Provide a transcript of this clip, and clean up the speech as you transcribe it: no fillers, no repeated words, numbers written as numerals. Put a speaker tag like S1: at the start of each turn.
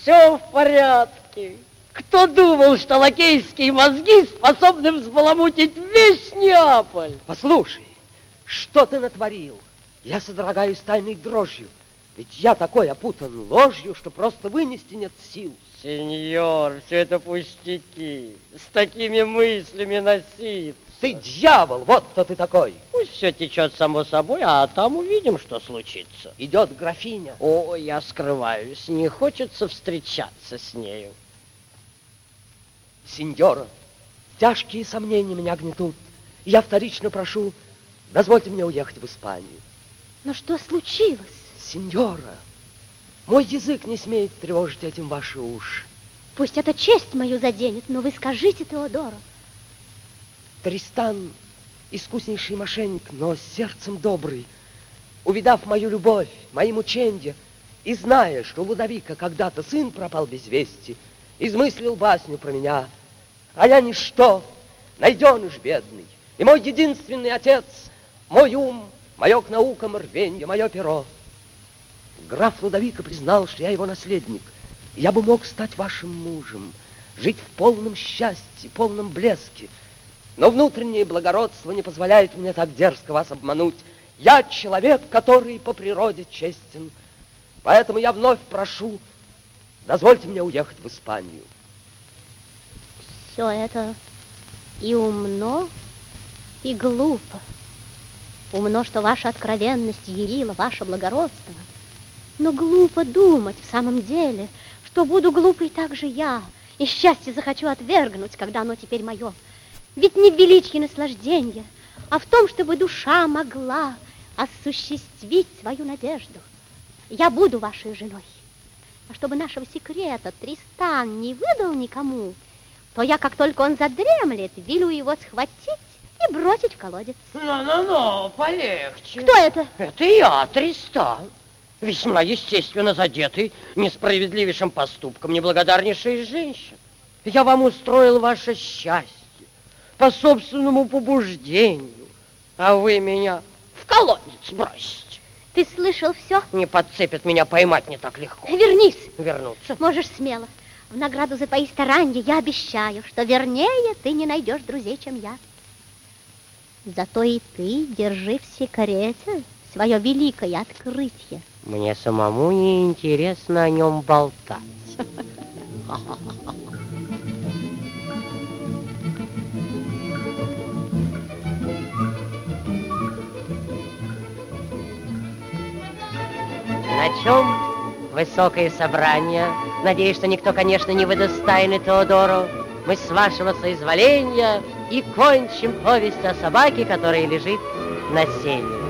S1: Все в порядке. Кто думал, что лакейские мозги способны взбаламутить весь Неаполь?
S2: Послушай, что ты натворил? Я содрогаюсь тайной дрожью. Ведь я такой опутан ложью, что просто вынести нет сил.
S1: Сеньор, все это пустяки. С такими мыслями носиться.
S2: Ты дьявол, вот кто ты такой.
S1: Пусть все течет само собой, а там увидим, что случится.
S2: Идет графиня.
S1: О, я скрываюсь, не хочется встречаться с нею.
S2: Сеньора, тяжкие сомнения меня гнетут. Я вторично прошу, дозвольте мне уехать в Испанию.
S3: Но что случилось?
S2: Сеньора, мой язык не смеет тревожить этим ваши уши.
S3: Пусть это честь мою заденет, но вы скажите Теодору.
S2: Тристан искуснейший мошенник, но сердцем добрый. Увидав мою любовь, мои мученья, и зная, что у Лудовика когда-то сын пропал без вести, измыслил басню про меня. А я ничто, найденыш бедный, и мой единственный отец, мой ум, мое к наукам рвенье, мое перо. Граф Лудовика признал, что я его наследник. Я бы мог стать вашим мужем, жить в полном счастье, полном блеске. Но внутреннее благородство не позволяет мне так дерзко вас обмануть. Я человек, который по природе честен. Поэтому я вновь прошу, дозвольте мне уехать в Испанию.
S3: Все это и умно, и глупо. Умно, что ваша откровенность явила ваше благородство. Но глупо думать в самом деле, что буду глупой так же я, и счастье захочу отвергнуть, когда оно теперь мое. Ведь не в величии наслаждения, а в том, чтобы душа могла осуществить свою надежду. Я буду вашей женой. А чтобы нашего секрета Тристан не выдал никому, то я, как только он задремлет, велю его схватить и бросить в колодец.
S1: Ну, полегче.
S3: Кто это?
S1: Это я, Тристан. Весьма естественно задетый несправедливейшим поступком неблагодарнейшей из женщин. Я вам устроил ваше счастье по собственному побуждению, а вы меня в колодец бросите.
S3: Ты слышал все?
S1: Не подцепят меня, поймать не так легко.
S3: Вернись.
S1: Вернуться?
S3: Можешь смело. В награду за твои старания я обещаю, что вернее ты не найдешь друзей, чем я. Зато и ты держи в секрете свое великое открытие.
S1: Мне самому не интересно о нем болтать. На чем высокое собрание? Надеюсь, что никто, конечно, не выдаст тайны Теодору. Мы с вашего соизволения и кончим повесть о собаке, которая лежит на сене.